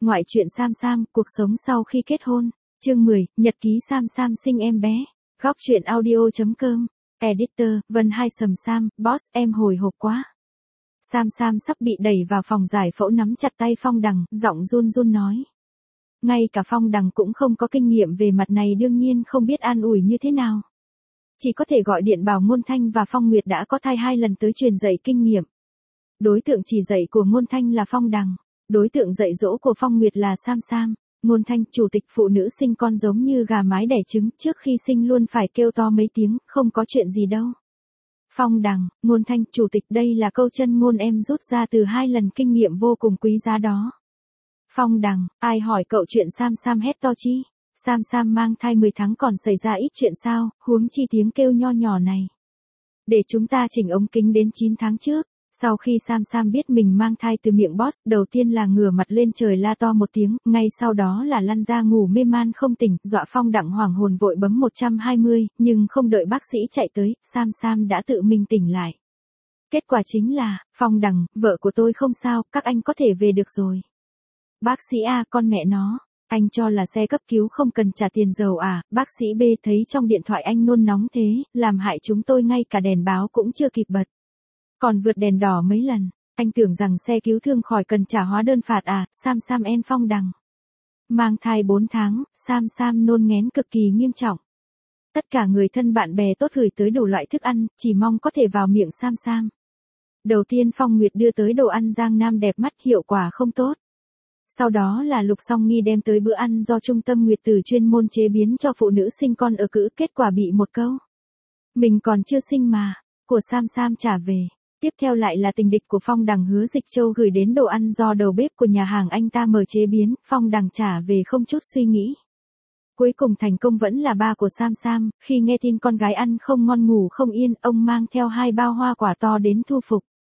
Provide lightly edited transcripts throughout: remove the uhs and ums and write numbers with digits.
Ngoại truyện Sam Sam, cuộc sống sau khi kết hôn. Chương 10, nhật ký Sam Sam sinh em bé. Góc truyện audio.com. Editor, Vân Hai Sầm Sam, boss em hồi hộp quá. Sam Sam sắp bị đẩy vào phòng giải phẫu nắm chặt tay Phong Đằng, giọng run run nói. Ngay cả Phong Đằng cũng không có kinh nghiệm về mặt này, đương nhiên không biết an ủi như thế nào. Chỉ có thể gọi điện bảo Ngôn Thanh và Phong Nguyệt đã có thai 2 lần tới truyền dạy kinh nghiệm. Đối tượng chỉ dạy của Ngôn Thanh là Phong Đằng. Đối tượng dạy dỗ của Phong Nguyệt là Sam Sam. Ngôn Thanh, chủ tịch phụ nữ sinh con giống như gà mái đẻ trứng, trước khi sinh luôn phải kêu to mấy tiếng, không có chuyện gì đâu. Phong Đằng, Ngôn Thanh, chủ tịch, đây là câu chân ngôn em rút ra từ 2 lần kinh nghiệm vô cùng quý giá đó. Phong Đằng, ai hỏi cậu chuyện Sam Sam hét to chi? Sam Sam mang thai 10 tháng còn xảy ra ít chuyện sao, huống chi tiếng kêu nho nhỏ này. Để chúng ta chỉnh ống kính đến 9 tháng trước. Sau khi Sam Sam biết mình mang thai từ miệng boss, đầu tiên là ngửa mặt lên trời la to một tiếng, ngay sau đó là lăn ra ngủ mê man không tỉnh, dọa Phong Đằng hoảng hồn vội bấm 120, nhưng không đợi bác sĩ chạy tới, Sam Sam đã tự mình tỉnh lại. Kết quả chính là, Phong Đằng, vợ của tôi không sao, các anh có thể về được rồi. Bác sĩ A, con mẹ nó, anh cho là xe cấp cứu không cần trả tiền dầu à? Bác sĩ B thấy trong điện thoại anh nôn nóng thế, làm hại chúng tôi ngay cả đèn báo cũng chưa kịp bật. Còn vượt đèn đỏ mấy lần, anh tưởng rằng xe cứu thương khỏi cần trả hóa đơn phạt à? Sam Sam en Phong Đằng. Mang thai 4 tháng, Sam Sam nôn nghén cực kỳ nghiêm trọng. Tất cả người thân bạn bè tốt gửi tới đủ loại thức ăn, chỉ mong có thể vào miệng Sam Sam. Đầu tiên Phong Nguyệt đưa tới đồ ăn Giang Nam đẹp mắt, hiệu quả không tốt. Sau đó là Lục Song Nghi đem tới bữa ăn do Trung tâm Nguyệt Tử chuyên môn chế biến cho phụ nữ sinh con ở cữ, kết quả bị một câu. Mình còn chưa sinh mà, của Sam Sam trả về. Tiếp theo lại là tình địch của Phong Đằng Hứa Dịch Châu gửi đến đồ ăn do đầu bếp của nhà hàng anh ta mở chế biến, Phong Đằng trả về không chút suy nghĩ. Cuối cùng thành công vẫn là ba của Sam Sam, khi nghe tin con gái ăn không ngon ngủ không yên, ông mang theo 2 bao hoa quả to đến thu phục.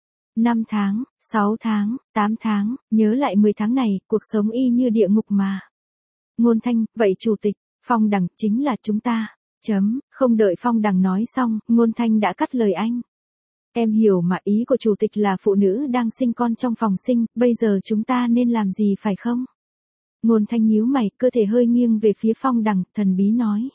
5 tháng, 6 tháng, 8 tháng, nhớ lại 10 tháng này, cuộc sống y như địa ngục mà. Ngôn Thanh, vậy chủ tịch, Phong Đằng chính là chúng ta. Không đợi Phong Đằng nói xong, Ngôn Thanh đã cắt lời anh. Em hiểu mà, ý của chủ tịch là phụ nữ đang sinh con trong phòng sinh, bây giờ chúng ta nên làm gì phải không? Ngôn Thanh nhíu mày, cơ thể hơi nghiêng về phía Phong Đằng, thần bí nói.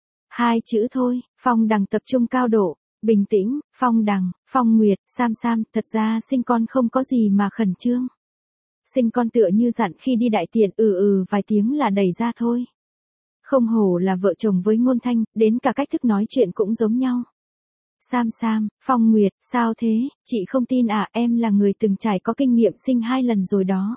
2 chữ thôi. Phong Đằng tập trung cao độ, bình tĩnh, Phong Đằng, Phong Nguyệt, Sam Sam, thật ra sinh con không có gì mà khẩn trương. Sinh con tựa như dặn khi đi đại tiện, vài tiếng là đẩy ra thôi. Không hổ là vợ chồng với Ngôn Thanh, đến cả cách thức nói chuyện cũng giống nhau. Sam Sam, Phong Nguyệt, sao thế, chị không tin à, em là người từng trải có kinh nghiệm sinh 2 lần rồi đó.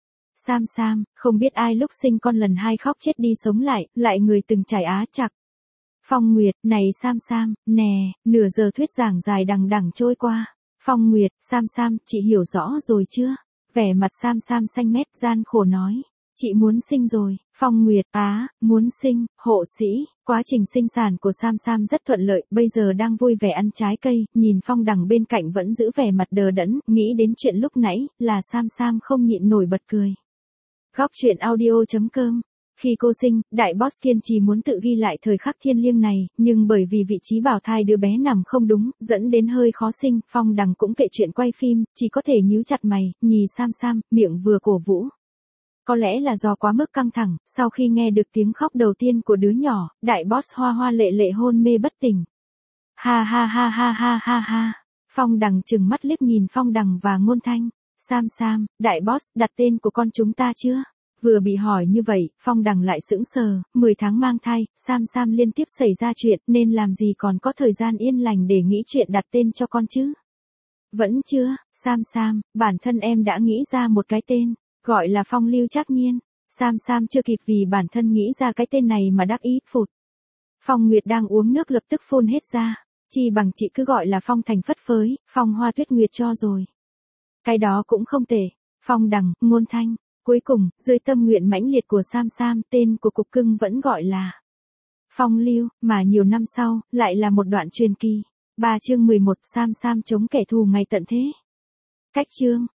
Sam Sam, không biết ai lúc sinh con lần 2 khóc chết đi sống lại người từng trải á chặt. Phong Nguyệt, này Sam Sam, nè, nửa giờ thuyết giảng dài đằng đằng trôi qua. Phong Nguyệt, Sam Sam, chị hiểu rõ rồi chưa? Vẻ mặt Sam Sam xanh mét gian khổ nói. Chị muốn sinh rồi. Phong Nguyệt, muốn sinh, hộ sĩ. Quá trình sinh sản của Sam Sam rất thuận lợi, bây giờ đang vui vẻ ăn trái cây, nhìn Phong Đằng bên cạnh vẫn giữ vẻ mặt đờ đẫn, nghĩ đến chuyện lúc nãy, là Sam Sam không nhịn nổi bật cười. Góc truyện audio.com. Khi cô sinh, đại boss kiên trì muốn tự ghi lại thời khắc thiêng liêng này, nhưng bởi vì vị trí bào thai đứa bé nằm không đúng, dẫn đến hơi khó sinh, Phong Đằng cũng kệ chuyện quay phim, chỉ có thể nhíu chặt mày, nhìn Sam Sam, miệng vừa cổ vũ. Có lẽ là do quá mức căng thẳng, sau khi nghe được tiếng khóc đầu tiên của đứa nhỏ, đại boss hoa hoa lệ lệ hôn mê bất tỉnh. Ha ha ha ha ha ha ha. Phong Đằng trừng mắt liếc nhìn Phong Đằng và Ngôn Thanh. Sam Sam, đại boss, đặt tên của con chúng ta chưa? Vừa bị hỏi như vậy, Phong Đằng lại sững sờ, 10 tháng mang thai, Sam Sam liên tiếp xảy ra chuyện, nên làm gì còn có thời gian yên lành để nghĩ chuyện đặt tên cho con chứ? Vẫn chưa, Sam Sam, bản thân em đã nghĩ ra một cái tên, gọi là Phong Lưu Trác Nhiên. Sam Sam chưa kịp vì bản thân nghĩ ra cái tên này mà đắc ý phụt. Phong Nguyệt đang uống nước lập tức phun hết ra, chi bằng chị cứ gọi là Phong Thành phất phới, Phong Hoa Tuyết Nguyệt cho rồi. Cái đó cũng không tệ. Phong Đằng, Ngôn Thanh. Cuối cùng, dưới tâm nguyện mãnh liệt của Sam Sam, tên của cục cưng vẫn gọi là Phong Lưu, mà nhiều năm sau, lại là một đoạn truyền kỳ. Chương 11, Sam Sam chống kẻ thù ngày tận thế. Cách chương.